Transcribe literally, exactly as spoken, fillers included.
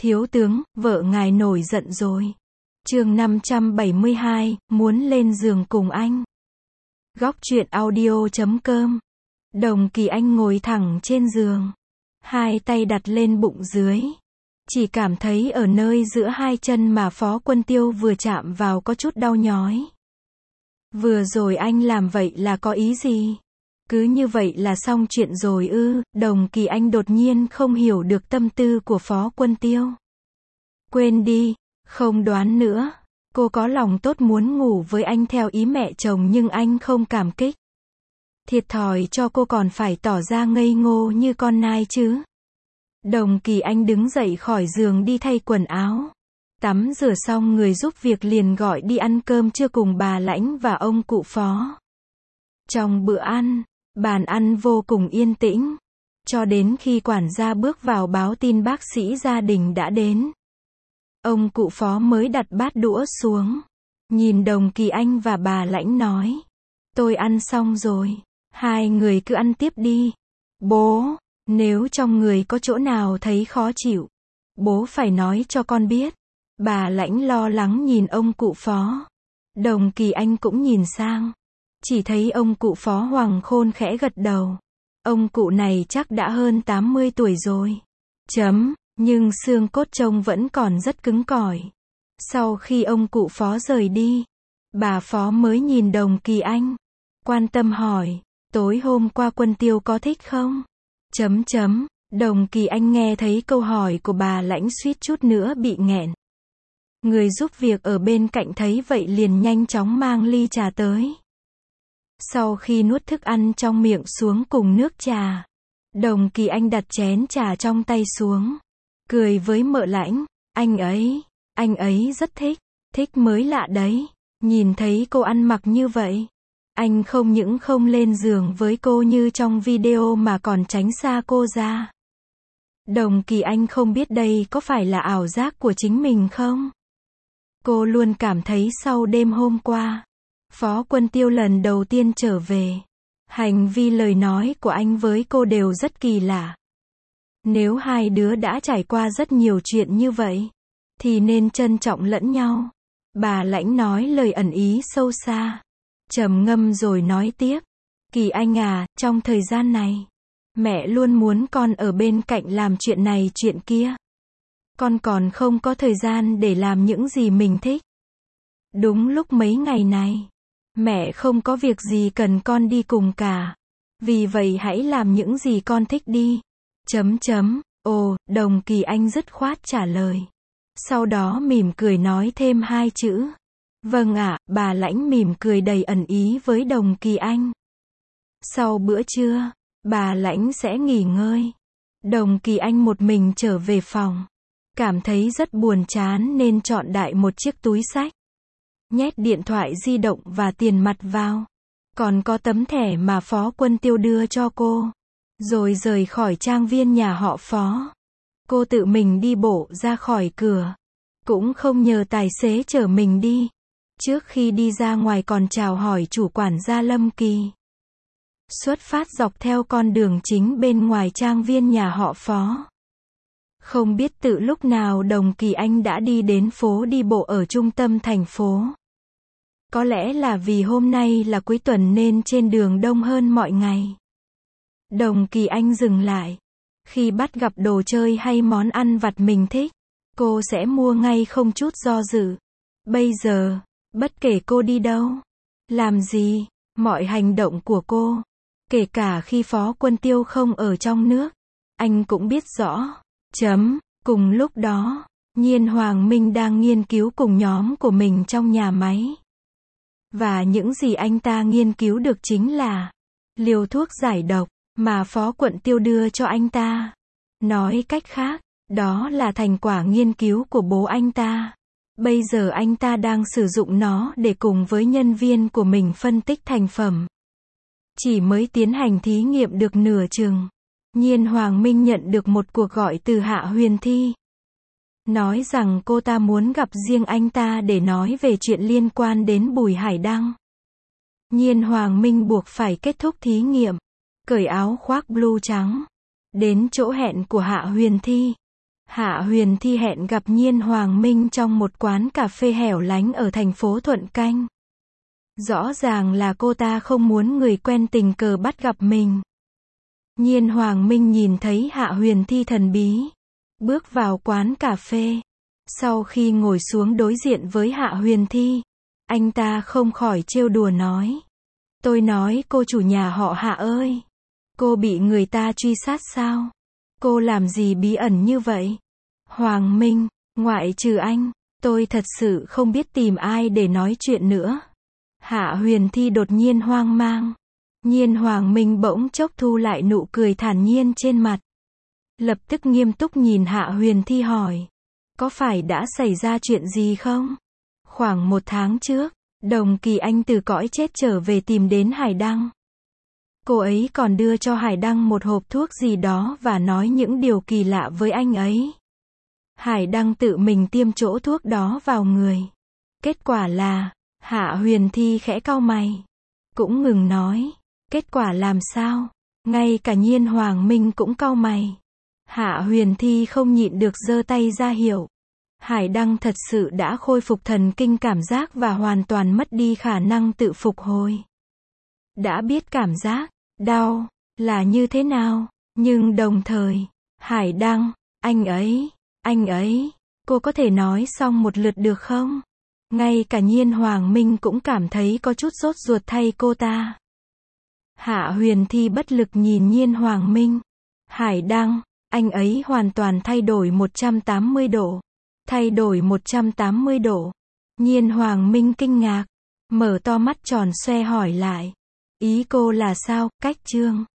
Thiếu tướng, vợ ngài nổi giận rồi. Chương năm trăm bảy mươi hai, muốn lên giường cùng anh. Góc truyện audio chấm com. Đồng Kỳ Anh ngồi thẳng trên giường, hai tay đặt lên bụng dưới. Chỉ cảm thấy ở nơi giữa hai chân mà Phó Quân Tiêu vừa chạm vào có chút đau nhói. Vừa rồi anh làm vậy là có ý gì? Cứ như vậy là xong chuyện rồi ư? Đồng Kỳ Anh đột nhiên không hiểu được tâm tư của Phó Quân Tiêu. Quên đi, không đoán nữa. Cô có lòng tốt muốn ngủ với anh theo ý mẹ chồng nhưng anh không cảm kích. Thiệt thòi cho cô còn phải tỏ ra ngây ngô như con nai chứ. Đồng Kỳ Anh đứng dậy khỏi giường đi thay quần áo. Tắm rửa xong người giúp việc liền gọi đi ăn cơm trưa cùng bà Lãnh và ông cụ Phó. Trong bữa ăn, bàn ăn vô cùng yên tĩnh. Cho đến khi quản gia bước vào báo tin bác sĩ gia đình đã đến. Ông cụ Phó mới đặt bát đũa xuống. Nhìn Đồng Kỳ Anh và bà Lãnh nói. Tôi ăn xong rồi. Hai người cứ ăn tiếp đi. Bố, nếu trong người có chỗ nào thấy khó chịu, bố phải nói cho con biết. Bà Lãnh lo lắng nhìn ông cụ Phó. Đồng Kỳ Anh cũng nhìn sang. Chỉ thấy ông cụ Phó Hoàng Khôn khẽ gật đầu. Ông cụ này chắc đã hơn tám mươi tuổi rồi. Chấm, nhưng xương cốt trông vẫn còn rất cứng cỏi. Sau khi ông cụ Phó rời đi, bà Phó mới nhìn Đồng Kỳ Anh. Quan tâm hỏi, tối hôm qua Quân Tiêu có thích không? Chấm chấm, Đồng Kỳ Anh nghe thấy câu hỏi của bà Lãnh suýt chút nữa bị nghẹn. Người giúp việc ở bên cạnh thấy vậy liền nhanh chóng mang ly trà tới. Sau khi nuốt thức ăn trong miệng xuống cùng nước trà, Đồng Kỳ Anh đặt chén trà trong tay xuống. Cười với Mợ Lãnh, anh ấy, anh ấy rất thích, thích mới lạ đấy. Nhìn thấy cô ăn mặc như vậy, anh không những không lên giường với cô như trong video mà còn tránh xa cô ra. Đồng Kỳ Anh không biết đây có phải là ảo giác của chính mình không? Cô luôn cảm thấy sau đêm hôm qua, Phó Quân Tiêu lần đầu tiên trở về, hành vi lời nói của anh với cô đều rất kỳ lạ. Nếu hai đứa đã trải qua rất nhiều chuyện như vậy, thì nên trân trọng lẫn nhau. Bà Lãnh nói lời ẩn ý sâu xa, trầm ngâm rồi nói tiếp. Kỳ Anh à, trong thời gian này, mẹ luôn muốn con ở bên cạnh làm chuyện này chuyện kia. Con còn không có thời gian để làm những gì mình thích. Đúng lúc mấy ngày này, mẹ không có việc gì cần con đi cùng cả. Vì vậy hãy làm những gì con thích đi. Chấm chấm, ồ, Đồng Kỳ Anh dứt khoát trả lời. Sau đó mỉm cười nói thêm hai chữ. Vâng ạ, bà Lãnh mỉm cười đầy ẩn ý với Đồng Kỳ Anh. Sau bữa trưa, bà Lãnh sẽ nghỉ ngơi. Đồng Kỳ Anh một mình trở về phòng. Cảm thấy rất buồn chán nên chọn đại một chiếc túi xách. Nhét điện thoại di động và tiền mặt vào. Còn có tấm thẻ mà Phó Quân Tiêu đưa cho cô. Rồi rời khỏi trang viên nhà họ Phó. Cô tự mình đi bộ ra khỏi cửa. Cũng không nhờ tài xế chở mình đi. Trước khi đi ra ngoài còn chào hỏi chủ quản gia Lâm Kỳ. Xuất phát dọc theo con đường chính bên ngoài trang viên nhà họ Phó. Không biết từ lúc nào Đồng Kỳ Anh đã đi đến phố đi bộ ở trung tâm thành phố. Có lẽ là vì hôm nay là cuối tuần nên trên đường đông hơn mọi ngày. Đồng Kỳ Anh dừng lại. Khi bắt gặp đồ chơi hay món ăn vặt mình thích, cô sẽ mua ngay không chút do dự. Bây giờ, bất kể cô đi đâu, làm gì, mọi hành động của cô, kể cả khi Phó Quân Tiêu không ở trong nước, anh cũng biết rõ. Chấm, cùng lúc đó, Nhiên Hoàng Minh đang nghiên cứu cùng nhóm của mình trong nhà máy. Và những gì anh ta nghiên cứu được chính là liều thuốc giải độc mà Phó Quân Tiêu đưa cho anh ta. Nói cách khác, đó là thành quả nghiên cứu của bố anh ta. Bây giờ anh ta đang sử dụng nó để cùng với nhân viên của mình phân tích thành phẩm. Chỉ mới tiến hành thí nghiệm được nửa chừng, Nhiên Hoàng Minh nhận được một cuộc gọi từ Hạ Huyền Thi. Nói rằng cô ta muốn gặp riêng anh ta để nói về chuyện liên quan đến Bùi Hải Đăng. Nhiên Hoàng Minh buộc phải kết thúc thí nghiệm, cởi áo khoác blue trắng, đến chỗ hẹn của Hạ Huyền Thi. Hạ Huyền Thi hẹn gặp Nhiên Hoàng Minh trong một quán cà phê hẻo lánh ở thành phố Thuận Canh. Rõ ràng là cô ta không muốn người quen tình cờ bắt gặp mình. Nhiên Hoàng Minh nhìn thấy Hạ Huyền Thi thần bí, bước vào quán cà phê. Sau khi ngồi xuống đối diện với Hạ Huyền Thi, anh ta không khỏi trêu đùa nói. Tôi nói cô chủ nhà họ Hạ ơi, cô bị người ta truy sát sao? Cô làm gì bí ẩn như vậy? Hoàng Minh, ngoại trừ anh, tôi thật sự không biết tìm ai để nói chuyện nữa. Hạ Huyền Thi đột nhiên hoang mang. Nhiên Hoàng Minh bỗng chốc thu lại nụ cười thản nhiên trên mặt. Lập tức nghiêm túc nhìn Hạ Huyền Thi hỏi. Có phải đã xảy ra chuyện gì không? Khoảng một tháng trước, Đồng Kỳ Anh từ cõi chết trở về tìm đến Hải Đăng. Cô ấy còn đưa cho Hải Đăng một hộp thuốc gì đó và nói những điều kỳ lạ với anh ấy. Hải Đăng tự mình tiêm chỗ thuốc đó vào người. Kết quả là, Hạ Huyền Thi khẽ cau mày. Cũng ngừng nói. Kết quả làm sao? Ngay cả Nhiên Hoàng Minh cũng cau mày. Hạ Huyền Thi không nhịn được giơ tay ra hiệu. Hải Đăng thật sự đã khôi phục thần kinh cảm giác và hoàn toàn mất đi khả năng tự phục hồi. Đã biết cảm giác đau là như thế nào, nhưng đồng thời, Hải Đăng, anh ấy, anh ấy, cô có thể nói xong một lượt được không? Ngay cả Nhiên Hoàng Minh cũng cảm thấy có chút sốt ruột thay cô ta. Hạ Huyền Thi bất lực nhìn Nhiên Hoàng Minh. Hải Đăng, anh ấy hoàn toàn thay đổi một trăm tám mươi độ. Thay đổi một trăm tám mươi độ. Nhiên Hoàng Minh kinh ngạc, mở to mắt tròn xoe hỏi lại. Ý cô là sao, Cách Trương?